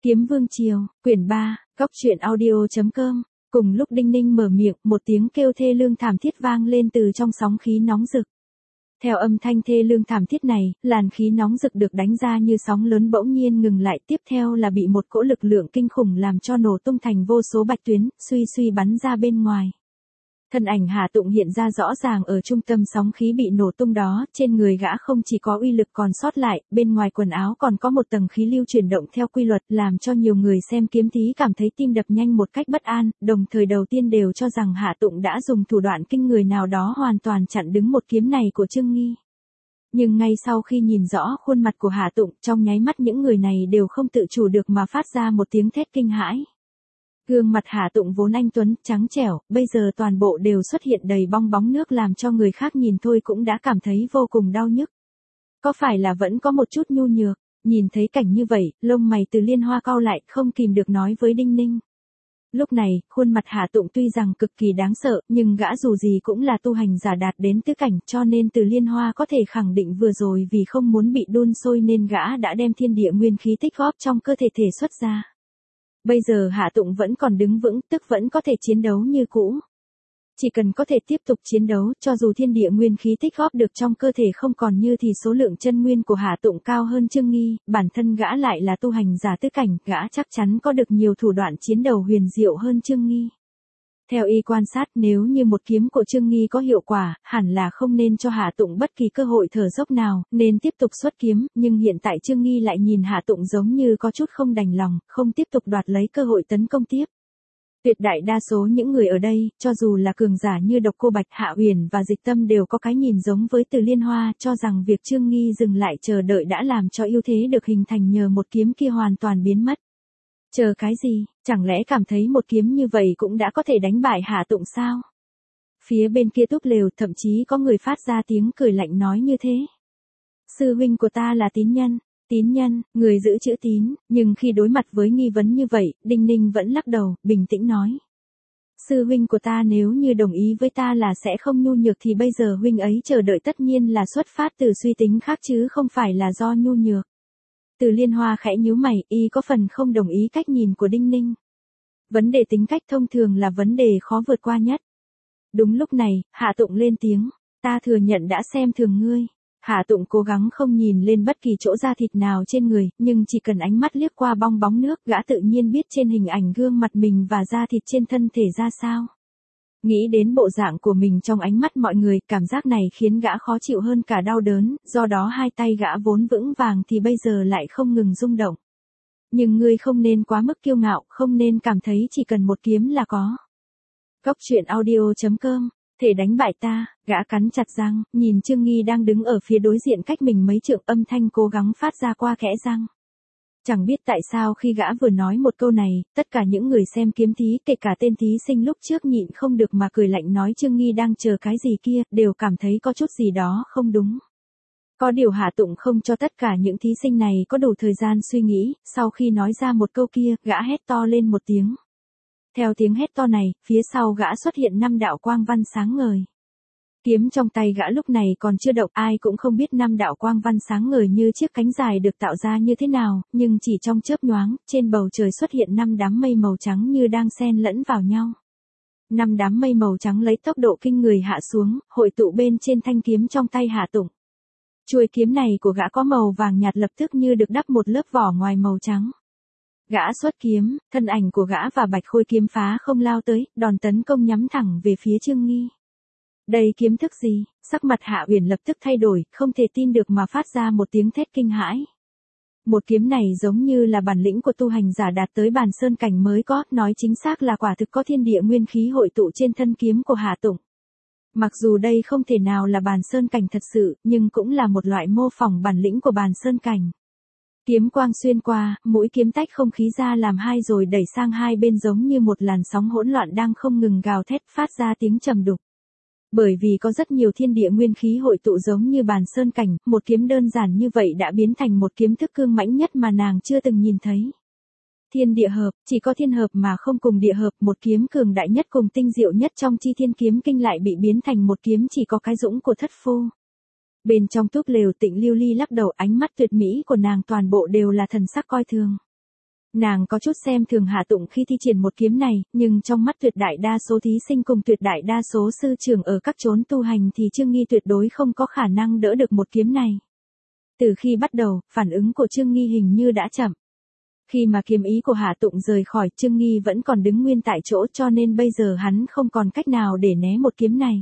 Kiếm Vương Triều, quyển 3, góc truyện audio.com. Cùng lúc Đinh Ninh mở miệng, một tiếng kêu thê lương thảm thiết vang lên từ trong sóng khí nóng rực. Theo âm thanh thê lương thảm thiết này, làn khí nóng rực được đánh ra như sóng lớn bỗng nhiên ngừng lại, tiếp theo là bị một cỗ lực lượng kinh khủng làm cho nổ tung thành vô số bạch tuyến, suy suy bắn ra bên ngoài. Thân ảnh Hà Tụng hiện ra rõ ràng ở trung tâm sóng khí bị nổ tung đó, trên người gã không chỉ có uy lực còn sót lại, bên ngoài quần áo còn có một tầng khí lưu chuyển động theo quy luật, làm cho nhiều người xem kiếm thí cảm thấy tim đập nhanh một cách bất an, đồng thời đầu tiên đều cho rằng Hà Tụng đã dùng thủ đoạn kinh người nào đó hoàn toàn chặn đứng một kiếm này của Trương Nghi. Nhưng ngay sau khi nhìn rõ khuôn mặt của Hà Tụng, trong nháy mắt những người này đều không tự chủ được mà phát ra một tiếng thét kinh hãi. Gương mặt Hà Tụng vốn anh tuấn, trắng trẻo, bây giờ toàn bộ đều xuất hiện đầy bong bóng nước làm cho người khác nhìn thôi cũng đã cảm thấy vô cùng đau nhức. Có phải là vẫn có một chút nhu nhược? Nhìn thấy cảnh như vậy, lông mày Từ Liên Hoa cau lại, không kìm được nói với Đinh Ninh. Lúc này, khuôn mặt Hà Tụng tuy rằng cực kỳ đáng sợ, nhưng gã dù gì cũng là tu hành giả đạt đến tứ cảnh, cho nên Từ Liên Hoa có thể khẳng định vừa rồi vì không muốn bị đun sôi nên gã đã đem thiên địa nguyên khí tích góp trong cơ thể thể xuất ra. Bây giờ Hà Tụng vẫn còn đứng vững, tức vẫn có thể chiến đấu như cũ. Chỉ cần có thể tiếp tục chiến đấu, cho dù thiên địa nguyên khí tích góp được trong cơ thể không còn như thì số lượng chân nguyên của Hà Tụng cao hơn Trương Nghi, bản thân gã lại là tu hành giả tứ cảnh, gã chắc chắn có được nhiều thủ đoạn chiến đấu huyền diệu hơn Trương Nghi. Theo y quan sát, nếu như một kiếm của Trương Nghi có hiệu quả, hẳn là không nên cho Hà Tụng bất kỳ cơ hội thở dốc nào, nên tiếp tục xuất kiếm, nhưng hiện tại Trương Nghi lại nhìn Hà Tụng giống như có chút không đành lòng, không tiếp tục đoạt lấy cơ hội tấn công tiếp. Tuyệt đại đa số những người ở đây, cho dù là cường giả như Độc Cô Bạch, Hạ Uyển và Dịch Tâm đều có cái nhìn giống với Từ Liên Hoa, cho rằng việc Trương Nghi dừng lại chờ đợi đã làm cho ưu thế được hình thành nhờ một kiếm kia hoàn toàn biến mất. Chờ cái gì, chẳng lẽ cảm thấy một kiếm như vậy cũng đã có thể đánh bại Hà Tụng sao? Phía bên kia túp lều thậm chí có người phát ra tiếng cười lạnh nói như thế. Sư huynh của ta là tín nhân, người giữ chữ tín, nhưng khi đối mặt với nghi vấn như vậy, Đinh Ninh vẫn lắc đầu, bình tĩnh nói. Sư huynh của ta nếu như đồng ý với ta là sẽ không nhu nhược thì bây giờ huynh ấy chờ đợi tất nhiên là xuất phát từ suy tính khác chứ không phải là do nhu nhược. Từ Liên Hoa khẽ nhíu mày, y có phần không đồng ý cách nhìn của Đinh Ninh. Vấn đề tính cách thông thường là vấn đề khó vượt qua nhất. Đúng lúc này, Hạ Tụng lên tiếng, ta thừa nhận đã xem thường ngươi. Hạ Tụng cố gắng không nhìn lên bất kỳ chỗ da thịt nào trên người, nhưng chỉ cần ánh mắt liếc qua bong bóng nước, gã tự nhiên biết trên hình ảnh gương mặt mình và da thịt trên thân thể ra sao. Nghĩ đến bộ dạng của mình trong ánh mắt mọi người, cảm giác này khiến gã khó chịu hơn cả đau đớn, do đó hai tay gã vốn vững vàng thì bây giờ lại không ngừng rung động. Nhưng ngươi không nên quá mức kiêu ngạo, không nên cảm thấy chỉ cần một kiếm là có. Góc truyện audio.com, thể đánh bại ta, gã cắn chặt răng, nhìn Trương Nghi đang đứng ở phía đối diện cách mình mấy trượng, âm thanh cố gắng phát ra qua kẽ răng. Chẳng biết tại sao khi gã vừa nói một câu này, tất cả những người xem kiếm thí, kể cả tên thí sinh lúc trước nhịn không được mà cười lạnh nói Trương Nghi đang chờ cái gì kia, đều cảm thấy có chút gì đó không đúng. Có điều Hà Tụng không cho tất cả những thí sinh này có đủ thời gian suy nghĩ, sau khi nói ra một câu kia, gã hét to lên một tiếng. Theo tiếng hét to này, phía sau gã xuất hiện 5 đạo quang văn sáng ngời. Kiếm trong tay gã lúc này còn chưa động, ai cũng không biết 5 đạo quang văn sáng ngời như chiếc cánh dài được tạo ra như thế nào, nhưng chỉ trong chớp nhoáng, trên bầu trời xuất hiện 5 đám mây màu trắng như đang xen lẫn vào nhau. 5 đám mây màu trắng lấy tốc độ kinh người hạ xuống, hội tụ bên trên thanh kiếm trong tay Hà Tụng. Chuôi kiếm này của gã có màu vàng nhạt lập tức như được đắp một lớp vỏ ngoài màu trắng. Gã xuất kiếm, thân ảnh của gã và Bạch Khôi kiếm phá không lao tới, đòn tấn công nhắm thẳng về phía Trương Nghi. Đây kiếm thức gì? Sắc mặt Hạ Uyển lập tức thay đổi, không thể tin được mà phát ra một tiếng thét kinh hãi. Một kiếm này giống như là bản lĩnh của tu hành giả đạt tới bản sơn cảnh mới có, nói chính xác là quả thực có thiên địa nguyên khí hội tụ trên thân kiếm của Hà Tụng. Mặc dù đây không thể nào là bản sơn cảnh thật sự, nhưng cũng là một loại mô phỏng bản lĩnh của bản sơn cảnh. Kiếm quang xuyên qua, mũi kiếm tách không khí ra làm hai rồi đẩy sang hai bên giống như một làn sóng hỗn loạn đang không ngừng gào thét phát ra tiếng trầm đục. Bởi vì có rất nhiều thiên địa nguyên khí hội tụ giống như bàn sơn cảnh, một kiếm đơn giản như vậy đã biến thành một kiếm thức cương mãnh nhất mà nàng chưa từng nhìn thấy. Thiên địa hợp, chỉ có thiên hợp mà không cùng địa hợp, một kiếm cường đại nhất cùng tinh diệu nhất trong chi thiên kiếm kinh lại bị biến thành một kiếm chỉ có cái dũng của thất phu. Bên trong túp lều Tịnh Lưu Ly lắc đầu, ánh mắt tuyệt mỹ của nàng toàn bộ đều là thần sắc coi thường. Nàng có chút xem thường Hạ Tụng khi thi triển một kiếm này, nhưng trong mắt tuyệt đại đa số thí sinh cùng tuyệt đại đa số sư trưởng ở các chốn tu hành thì Trương Nghi tuyệt đối không có khả năng đỡ được một kiếm này. Từ khi bắt đầu, phản ứng của Trương Nghi hình như đã chậm. Khi mà kiếm ý của Hạ Tụng rời khỏi, Trương Nghi vẫn còn đứng nguyên tại chỗ, cho nên bây giờ hắn không còn cách nào để né một kiếm này.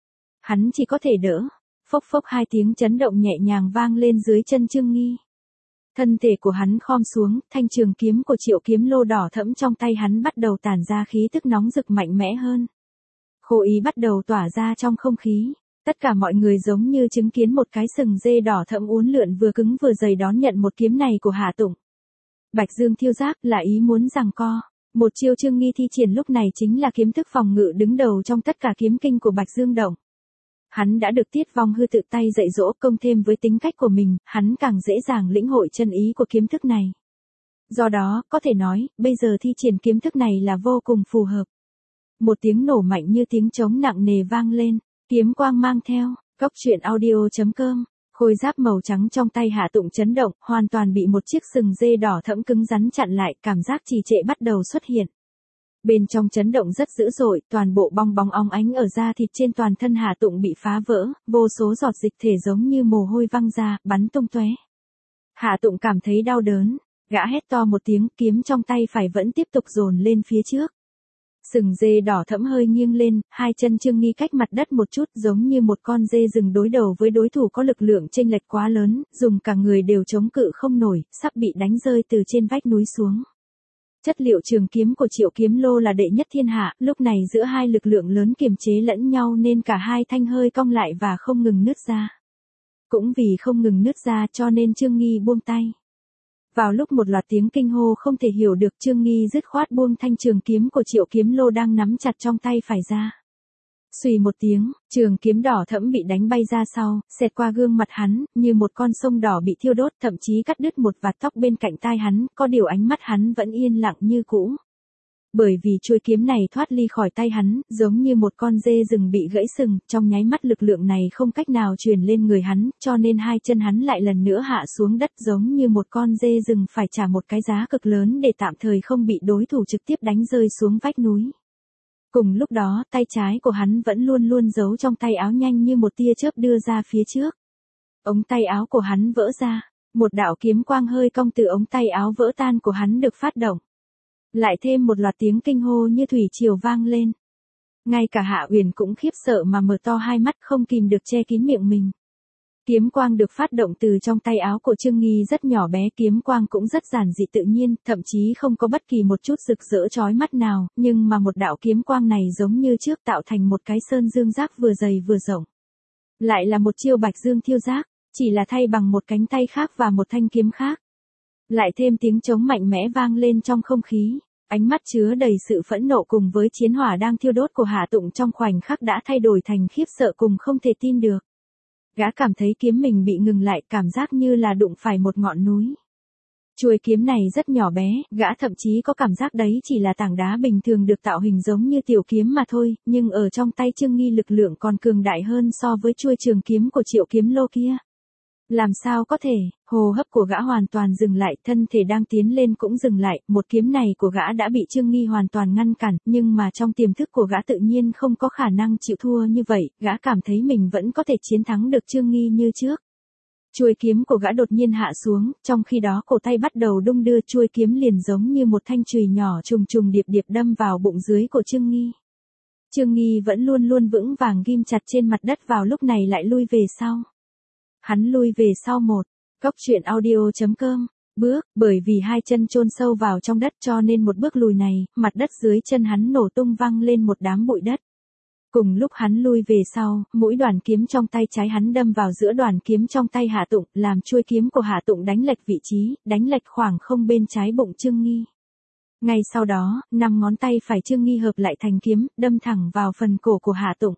Hắn chỉ có thể đỡ. Phốc phốc hai tiếng chấn động nhẹ nhàng vang lên dưới chân Trương Nghi. Thân thể của hắn khom xuống, thanh trường kiếm của Triệu Kiếm Lô đỏ thẫm trong tay hắn bắt đầu tản ra khí tức nóng rực mạnh mẽ hơn. Khô ý bắt đầu tỏa ra trong không khí. Tất cả mọi người giống như chứng kiến một cái sừng dê đỏ thẫm uốn lượn vừa cứng vừa dày đón nhận một kiếm này của Hạ Tụng. Bạch Dương Thiêu Giác là ý muốn giằng co. Một chiêu Trương Nghi thi triển lúc này chính là kiếm thức phòng ngự đứng đầu trong tất cả kiếm kinh của Bạch Dương Động. Hắn đã được Tiết Vong Hư tự tay dạy dỗ, công thêm với tính cách của mình, hắn càng dễ dàng lĩnh hội chân ý của kiếm thức này. Do đó, có thể nói, bây giờ thi triển kiếm thức này là vô cùng phù hợp. Một tiếng nổ mạnh như tiếng trống nặng nề vang lên, kiếm quang mang theo, coctruyện.audio.com, khôi giáp màu trắng trong tay Hạ Tụng chấn động, hoàn toàn bị một chiếc sừng dê đỏ thẫm cứng rắn chặn lại, cảm giác trì trệ bắt đầu xuất hiện. Bên trong chấn động rất dữ dội, toàn bộ bong bóng óng ánh ở da thịt trên toàn thân Hạ Tụng bị phá vỡ, vô số giọt dịch thể giống như mồ hôi văng ra, bắn tung tóe. Hạ Tụng cảm thấy đau đớn, gã hét to một tiếng, kiếm trong tay phải vẫn tiếp tục dồn lên phía trước. Sừng dê đỏ thẫm hơi nghiêng lên, hai chân Trương Nghi cách mặt đất một chút, giống như một con dê rừng đối đầu với đối thủ có lực lượng chênh lệch quá lớn, dùng cả người đều chống cự không nổi, sắp bị đánh rơi từ trên vách núi xuống. Chất liệu trường kiếm của Triệu Kiếm Lô là đệ nhất thiên hạ, lúc này giữa hai lực lượng lớn kiềm chế lẫn nhau nên cả hai thanh hơi cong lại và không ngừng nứt ra. Cũng vì không ngừng nứt ra cho nên Trương Nghi buông tay. Vào lúc một loạt tiếng kinh hô không thể hiểu được, Trương Nghi dứt khoát buông thanh trường kiếm của Triệu Kiếm Lô đang nắm chặt trong tay phải ra. Xùy một tiếng, trường kiếm đỏ thẫm bị đánh bay ra sau, xẹt qua gương mặt hắn, như một con sông đỏ bị thiêu đốt, thậm chí cắt đứt một vạt tóc bên cạnh tai hắn, có điều ánh mắt hắn vẫn yên lặng như cũ. Bởi vì chuôi kiếm này thoát ly khỏi tay hắn, giống như một con dê rừng bị gãy sừng, trong nháy mắt lực lượng này không cách nào truyền lên người hắn, cho nên hai chân hắn lại lần nữa hạ xuống đất giống như một con dê rừng phải trả một cái giá cực lớn để tạm thời không bị đối thủ trực tiếp đánh rơi xuống vách núi. Cùng lúc đó, tay trái của hắn vẫn luôn luôn giấu trong tay áo nhanh như một tia chớp đưa ra phía trước. Ống tay áo của hắn vỡ ra, một đạo kiếm quang hơi cong từ ống tay áo vỡ tan của hắn được phát động. Lại thêm một loạt tiếng kinh hô như thủy triều vang lên. Ngay cả Hạ Uyển cũng khiếp sợ mà mở to hai mắt không kìm được che kín miệng mình. Kiếm quang được phát động từ trong tay áo của Trương Nghi rất nhỏ bé, kiếm quang cũng rất giản dị tự nhiên, thậm chí không có bất kỳ một chút rực rỡ chói mắt nào, nhưng mà một đạo kiếm quang này giống như trước tạo thành một cái sơn dương giác vừa dày vừa rộng. Lại là một chiêu Bạch Dương Thiêu Giác, chỉ là thay bằng một cánh tay khác và một thanh kiếm khác. Lại thêm tiếng trống mạnh mẽ vang lên trong không khí, ánh mắt chứa đầy sự phẫn nộ cùng với chiến hỏa đang thiêu đốt của Hạ Tụng trong khoảnh khắc đã thay đổi thành khiếp sợ cùng không thể tin được. Gã cảm thấy kiếm mình bị ngừng lại, cảm giác như là đụng phải một ngọn núi. Chuôi kiếm này rất nhỏ bé, gã thậm chí có cảm giác đấy chỉ là tảng đá bình thường được tạo hình giống như tiểu kiếm mà thôi, nhưng ở trong tay Trương Nghi lực lượng còn cường đại hơn so với chuôi trường kiếm của Triệu Kiếm Lô kia. Làm sao có thể, hô hấp của gã hoàn toàn dừng lại, thân thể đang tiến lên cũng dừng lại, một kiếm này của gã đã bị Trương Nghi hoàn toàn ngăn cản, nhưng mà trong tiềm thức của gã tự nhiên không có khả năng chịu thua như vậy, gã cảm thấy mình vẫn có thể chiến thắng được Trương Nghi như trước. Chuôi kiếm của gã đột nhiên hạ xuống, trong khi đó cổ tay bắt đầu đung đưa, chuôi kiếm liền giống như một thanh chùy nhỏ trùng trùng điệp điệp đâm vào bụng dưới của Trương Nghi. Trương Nghi vẫn luôn luôn vững vàng ghim chặt trên mặt đất, vào lúc này lại lui về sau. Hắn lui về sau một, coctruyện.audio.com, bước, bởi vì hai chân chôn sâu vào trong đất cho nên một bước lùi này, mặt đất dưới chân hắn nổ tung văng lên một đám bụi đất. Cùng lúc hắn lui về sau, mũi đoàn kiếm trong tay trái hắn đâm vào giữa đoàn kiếm trong tay Hạ Tụng, làm chuôi kiếm của Hạ Tụng đánh lệch vị trí, đánh lệch khoảng không bên trái bụng Trương Nghi. Ngay sau đó, 5 ngón tay phải Trương Nghi hợp lại thành kiếm, đâm thẳng vào phần cổ của Hạ Tụng.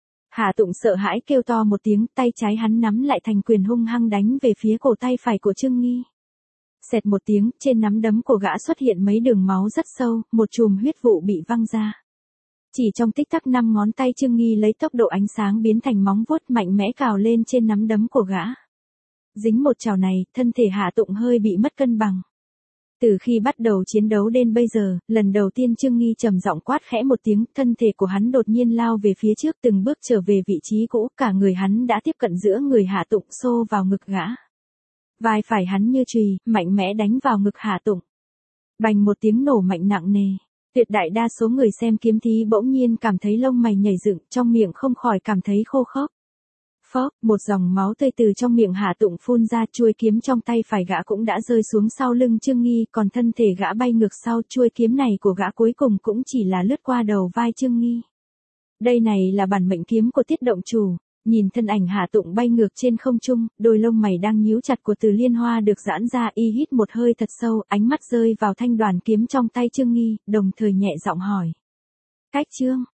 Hạ Tụng sợ hãi kêu to một tiếng, tay trái hắn nắm lại thành quyền hung hăng đánh về phía cổ tay phải của Trương Nghi. Xẹt một tiếng, trên nắm đấm của gã xuất hiện mấy đường máu rất sâu, một chùm huyết vụ bị văng ra. Chỉ trong tích tắc 5 ngón tay Trương Nghi lấy tốc độ ánh sáng biến thành móng vuốt mạnh mẽ cào lên trên nắm đấm của gã. Dính một chảo này, thân thể Hạ Tụng hơi bị mất cân bằng. Từ khi bắt đầu chiến đấu đến bây giờ, lần đầu tiên Trương Nghi trầm giọng quát khẽ một tiếng, thân thể của hắn đột nhiên lao về phía trước từng bước trở về vị trí cũ, cả người hắn đã tiếp cận giữa người Hạ Tụng xô vào ngực gã. Vai phải hắn như chùy, mạnh mẽ đánh vào ngực Hạ Tụng. Bành một tiếng nổ mạnh nặng nề. Tuyệt đại đa số người xem kiếm thí bỗng nhiên cảm thấy lông mày nhảy dựng, trong miệng không khỏi cảm thấy khô khốc. Phốc, một dòng máu tươi từ trong miệng Hạ Tụng phun ra, chuôi kiếm trong tay phải gã cũng đã rơi xuống sau lưng Trương Nghi, còn thân thể gã bay ngược sau, chuôi kiếm này của gã cuối cùng cũng chỉ là lướt qua đầu vai Trương Nghi. Đây này là bản mệnh kiếm của Tiết động chủ. Nhìn thân ảnh Hạ Tụng bay ngược trên không trung, đôi lông mày đang nhíu chặt của Từ Liên Hoa được giãn ra, y hít một hơi thật sâu, ánh mắt rơi vào thanh đoàn kiếm trong tay Trương Nghi, đồng thời nhẹ giọng hỏi. Cách Trương,